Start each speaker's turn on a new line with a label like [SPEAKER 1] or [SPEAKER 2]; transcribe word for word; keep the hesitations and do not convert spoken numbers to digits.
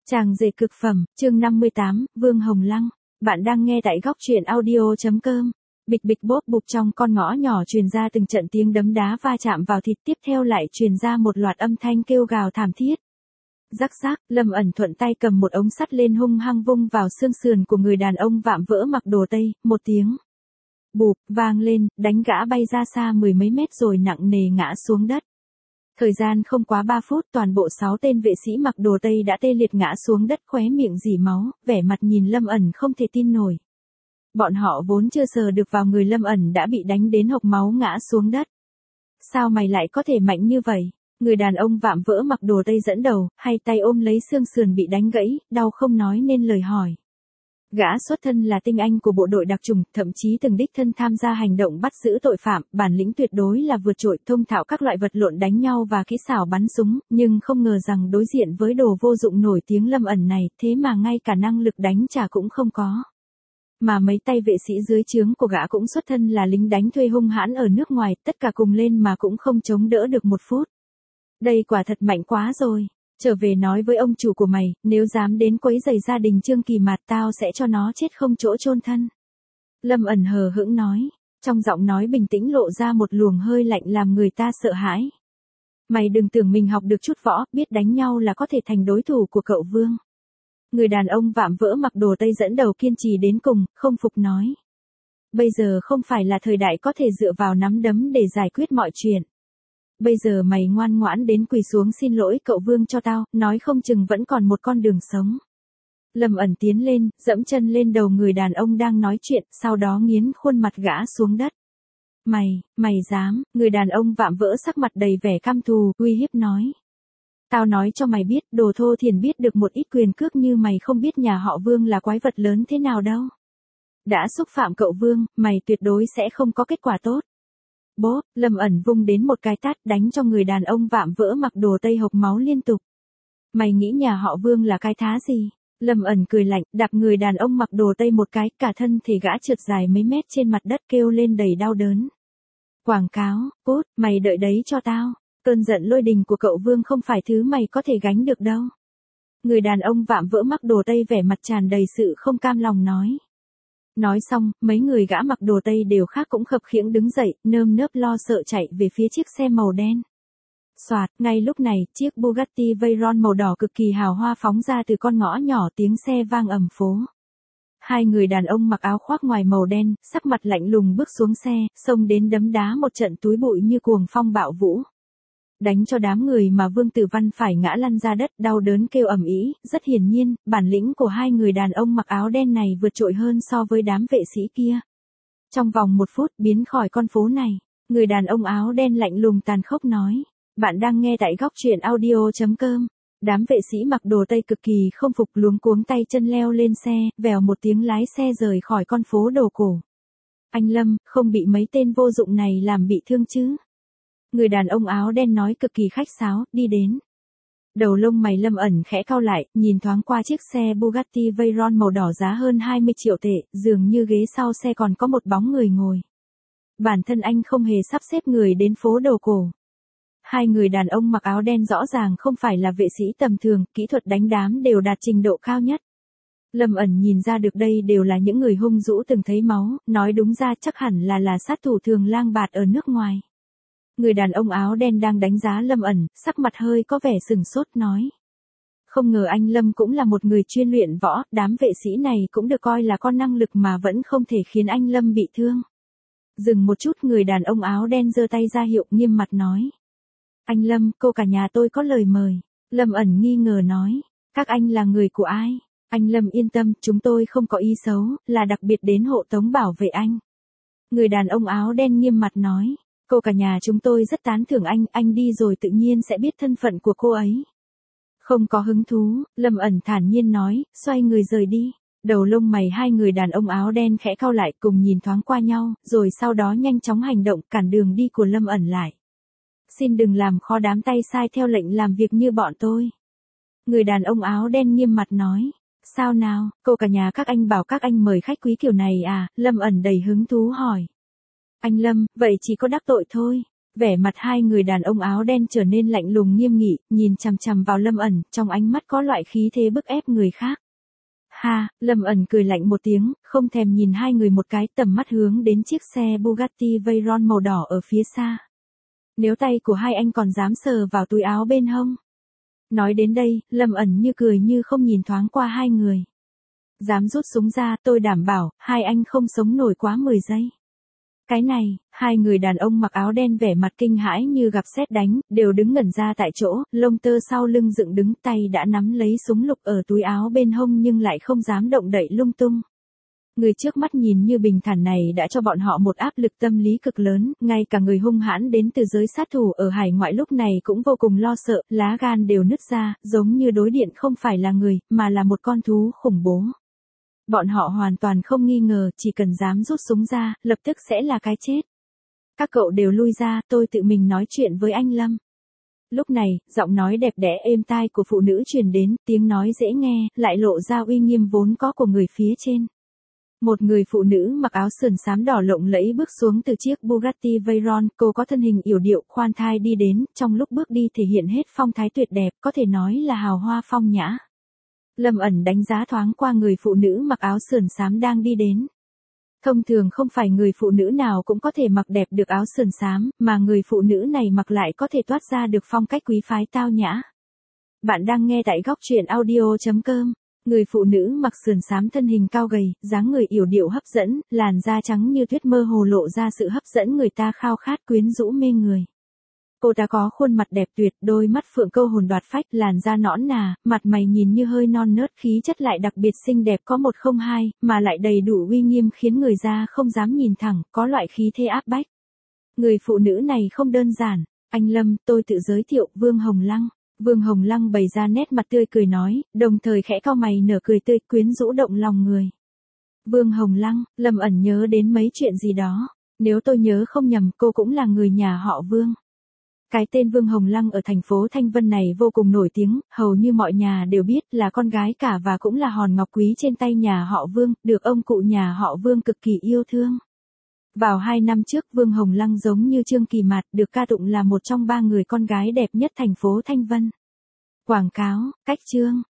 [SPEAKER 1] Chàng rể cực phẩm, chương năm mươi tám, Vương Hồng Lăng. Bạn đang nghe tại góc truyện audio.com. Bịch bịch bốp bụp trong con ngõ nhỏ truyền ra từng trận tiếng đấm đá va chạm vào thịt, tiếp theo lại truyền ra một loạt âm thanh kêu gào thảm thiết. Rắc rắc, Lâm ẩn thuận tay cầm một ống sắt lên hung hăng vung vào xương sườn của người đàn ông vạm vỡ mặc đồ Tây, một tiếng bụp vang lên, đánh gã bay ra xa mười mấy mét rồi nặng nề ngã xuống đất. Thời gian không quá ba phút, toàn bộ sáu tên vệ sĩ mặc đồ Tây đã tê liệt ngã xuống đất, khóe miệng rỉ máu, vẻ mặt nhìn Lâm ẩn không thể tin nổi. Bọn họ vốn chưa sờ được vào người Lâm ẩn đã bị đánh đến hộc máu ngã xuống đất. Sao mày lại có thể mạnh như vậy? Người đàn ông vạm vỡ mặc đồ Tây dẫn đầu, hai tay ôm lấy xương sườn bị đánh gãy, đau không nói nên lời hỏi. Gã xuất thân là tinh anh của bộ đội đặc chủng, thậm chí từng đích thân tham gia hành động bắt giữ tội phạm, bản lĩnh tuyệt đối là vượt trội, thông thạo các loại vật lộn đánh nhau và kỹ xảo bắn súng, nhưng không ngờ rằng đối diện với đồ vô dụng nổi tiếng Lâm ẩn này, thế mà ngay cả năng lực đánh trả cũng không có. Mà mấy tay vệ sĩ dưới trướng của gã cũng xuất thân là lính đánh thuê hung hãn ở nước ngoài, tất cả cùng lên mà cũng không chống đỡ được một phút. Đây quả thật mạnh quá rồi. Trở về nói với ông chủ của mày, nếu dám đến quấy rầy gia đình Trương Kỳ Mạt tao sẽ cho nó chết không chỗ chôn thân. Lâm ẩn hờ hững nói, trong giọng nói bình tĩnh lộ ra một luồng hơi lạnh làm người ta sợ hãi. Mày đừng tưởng mình học được chút võ, biết đánh nhau là có thể thành đối thủ của cậu Vương. Người đàn ông vạm vỡ mặc đồ Tây dẫn đầu kiên trì đến cùng, không phục nói. Bây giờ không phải là thời đại có thể dựa vào nắm đấm để giải quyết mọi chuyện. Bây giờ mày ngoan ngoãn đến quỳ xuống xin lỗi cậu Vương cho tao, nói không chừng vẫn còn một con đường sống. Lâm ẩn tiến lên, dẫm chân lên đầu người đàn ông đang nói chuyện, sau đó nghiến khuôn mặt gã xuống đất. Mày, mày dám, người đàn ông vạm vỡ sắc mặt đầy vẻ căm thù, uy hiếp nói. Tao nói cho mày biết, đồ thô thiền biết được một ít quyền cước như mày không biết nhà họ Vương là quái vật lớn thế nào đâu. Đã xúc phạm cậu Vương, mày tuyệt đối sẽ không có kết quả tốt. Bố, Lâm ẩn vung đến một cái tát đánh cho người đàn ông vạm vỡ mặc đồ Tây hộc máu liên tục. Mày nghĩ nhà họ Vương là cái thá gì? Lâm ẩn cười lạnh, đạp người đàn ông mặc đồ Tây một cái, cả thân thể gã trượt dài mấy mét trên mặt đất kêu lên đầy đau đớn. Quảng cáo, cút, mày đợi đấy cho tao. Cơn giận lôi đình của cậu Vương không phải thứ mày có thể gánh được đâu. Người đàn ông vạm vỡ mặc đồ Tây vẻ mặt tràn đầy sự không cam lòng nói. Nói xong, mấy người gã mặc đồ Tây đều khác cũng khập khiễng đứng dậy, nơm nớp lo sợ chạy về phía chiếc xe màu đen. Soạt, ngay lúc này, chiếc Bugatti Veyron màu đỏ cực kỳ hào hoa phóng ra từ con ngõ nhỏ, tiếng xe vang ầm phố. Hai người đàn ông mặc áo khoác ngoài màu đen, sắc mặt lạnh lùng bước xuống xe, xông đến đấm đá một trận túi bụi như cuồng phong bạo vũ. Đánh cho đám người mà Vương Tử Văn phải ngã lăn ra đất, đau đớn kêu ầm ĩ. Rất hiển nhiên, bản lĩnh của hai người đàn ông mặc áo đen này vượt trội hơn so với đám vệ sĩ kia. Trong vòng một phút biến khỏi con phố này, người đàn ông áo đen lạnh lùng tàn khốc nói. Bạn đang nghe tại góc truyện audio.com. Đám vệ sĩ mặc đồ Tây cực kỳ không phục, luống cuống tay chân leo lên xe, vèo một tiếng lái xe rời khỏi con phố đồ cổ. Anh Lâm, không bị mấy tên vô dụng này làm bị thương chứ? Người đàn ông áo đen nói cực kỳ khách sáo, đi đến. Đầu lông mày Lâm ẩn khẽ cau lại, nhìn thoáng qua chiếc xe Bugatti Veyron màu đỏ giá hơn hai mươi triệu tệ, dường như ghế sau xe còn có một bóng người ngồi. Bản thân anh không hề sắp xếp người đến phố đồ cổ. Hai người đàn ông mặc áo đen rõ ràng không phải là vệ sĩ tầm thường, kỹ thuật đánh đám đều đạt trình độ cao nhất. Lâm ẩn nhìn ra được đây đều là những người hung dữ từng thấy máu, nói đúng ra chắc hẳn là là sát thủ thường lang bạt ở nước ngoài. Người đàn ông áo đen đang đánh giá Lâm ẩn, sắc mặt hơi có vẻ sừng sốt nói. Không ngờ anh Lâm cũng là một người chuyên luyện võ, đám vệ sĩ này cũng được coi là con năng lực mà vẫn không thể khiến anh Lâm bị thương. Dừng một chút, người đàn ông áo đen giơ tay ra hiệu nghiêm mặt nói. Anh Lâm, cô cả nhà tôi có lời mời. Lâm ẩn nghi ngờ nói. Các anh là người của ai? Anh Lâm yên tâm, chúng tôi không có ý xấu, là đặc biệt đến hộ tống bảo vệ anh. Người đàn ông áo đen nghiêm mặt nói. Cô cả nhà chúng tôi rất tán thưởng anh, anh đi rồi tự nhiên sẽ biết thân phận của cô ấy. Không có hứng thú, Lâm ẩn thản nhiên nói, xoay người rời đi. Đầu lông mày hai người đàn ông áo đen khẽ cau lại, cùng nhìn thoáng qua nhau, rồi sau đó nhanh chóng hành động cản đường đi của Lâm ẩn lại. Xin đừng làm khó đám tay sai theo lệnh làm việc như bọn tôi. Người đàn ông áo đen nghiêm mặt nói. Sao nào, cô cả nhà các anh bảo các anh mời khách quý kiểu này à? Lâm ẩn đầy hứng thú hỏi. Anh Lâm, vậy chỉ có đắc tội thôi. Vẻ mặt hai người đàn ông áo đen trở nên lạnh lùng nghiêm nghị, nhìn chằm chằm vào Lâm ẩn, trong ánh mắt có loại khí thế bức ép người khác. Ha, Lâm ẩn cười lạnh một tiếng, không thèm nhìn hai người một cái, tầm mắt hướng đến chiếc xe Bugatti Veyron màu đỏ ở phía xa. Nếu tay của hai anh còn dám sờ vào túi áo bên hông. Nói đến đây, Lâm ẩn như cười như không nhìn thoáng qua hai người. Dám rút súng ra, tôi đảm bảo, hai anh không sống nổi quá mười giây. Cái này, hai người đàn ông mặc áo đen vẻ mặt kinh hãi như gặp sét đánh, đều đứng ngẩn ra tại chỗ, lông tơ sau lưng dựng đứng, tay đã nắm lấy súng lục ở túi áo bên hông nhưng lại không dám động đậy lung tung. Người trước mắt nhìn như bình thản này đã cho bọn họ một áp lực tâm lý cực lớn, ngay cả người hung hãn đến từ giới sát thủ ở hải ngoại lúc này cũng vô cùng lo sợ, lá gan đều nứt ra, giống như đối điện không phải là người, mà là một con thú khủng bố. Bọn họ hoàn toàn không nghi ngờ, chỉ cần dám rút súng ra, lập tức sẽ là cái chết. Các cậu đều lui ra, tôi tự mình nói chuyện với anh Lâm. Lúc này, giọng nói đẹp đẽ êm tai của phụ nữ truyền đến, tiếng nói dễ nghe, lại lộ ra uy nghiêm vốn có của người phía trên. Một người phụ nữ mặc áo sườn xám đỏ lộng lẫy bước xuống từ chiếc Bugatti Veyron, cô có thân hình yểu điệu, khoan thai đi đến, trong lúc bước đi thể hiện hết phong thái tuyệt đẹp, có thể nói là hào hoa phong nhã. Lâm ẩn đánh giá thoáng qua người phụ nữ mặc áo sườn xám đang đi đến. Thông thường không phải người phụ nữ nào cũng có thể mặc đẹp được áo sườn xám, mà người phụ nữ này mặc lại có thể toát ra được phong cách quý phái tao nhã. Bạn đang nghe tại góc truyện audio chấm com. Người phụ nữ mặc sườn xám thân hình cao gầy, dáng người yểu điệu hấp dẫn, làn da trắng như tuyết mơ hồ lộ ra sự hấp dẫn người ta khao khát quyến rũ mê người. Cô ta có khuôn mặt đẹp tuyệt, đôi mắt phượng câu hồn đoạt phách, làn da nõn nà, mặt mày nhìn như hơi non nớt, khí chất lại đặc biệt xinh đẹp có một không hai, mà lại đầy đủ uy nghiêm khiến người ta không dám nhìn thẳng, có loại khí thế áp bách. Người phụ nữ này không đơn giản. Anh Lâm, tôi tự giới thiệu, Vương Hồng Lăng. Vương Hồng Lăng bày ra nét mặt tươi cười nói, đồng thời khẽ cau mày nở cười tươi, quyến rũ động lòng người. Vương Hồng Lăng, Lâm ẩn nhớ đến mấy chuyện gì đó. Nếu tôi nhớ không nhầm, cô cũng là người nhà họ Vương. Cái tên Vương Hồng Lăng ở thành phố Thanh Vân này vô cùng nổi tiếng, hầu như mọi nhà đều biết, là con gái cả và cũng là hòn ngọc quý trên tay nhà họ Vương, được ông cụ nhà họ Vương cực kỳ yêu thương. Vào hai năm trước, Vương Hồng Lăng giống như Trương Kỳ Mạt, được ca tụng là một trong ba người con gái đẹp nhất thành phố Thanh Vân. Quảng cáo, cách chương,